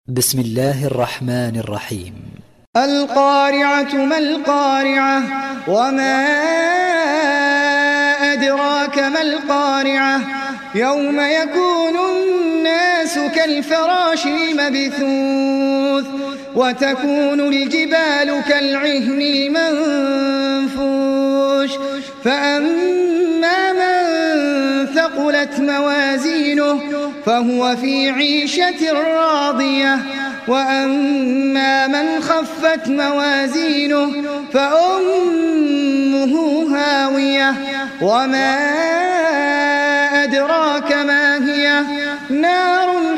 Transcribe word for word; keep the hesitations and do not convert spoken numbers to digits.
بسم الله الرحمن الرحيم. القارعة ما القارعة وما أدراك ما القارعة يوم يكون الناس كالفراش المبثوث وتكون الجبال كالعهن المنفوش فأما من ثقلت موازينه فهو في عيشة راضية وأما من خفت موازينه فأمه هاوية وما أدراك ما هي نار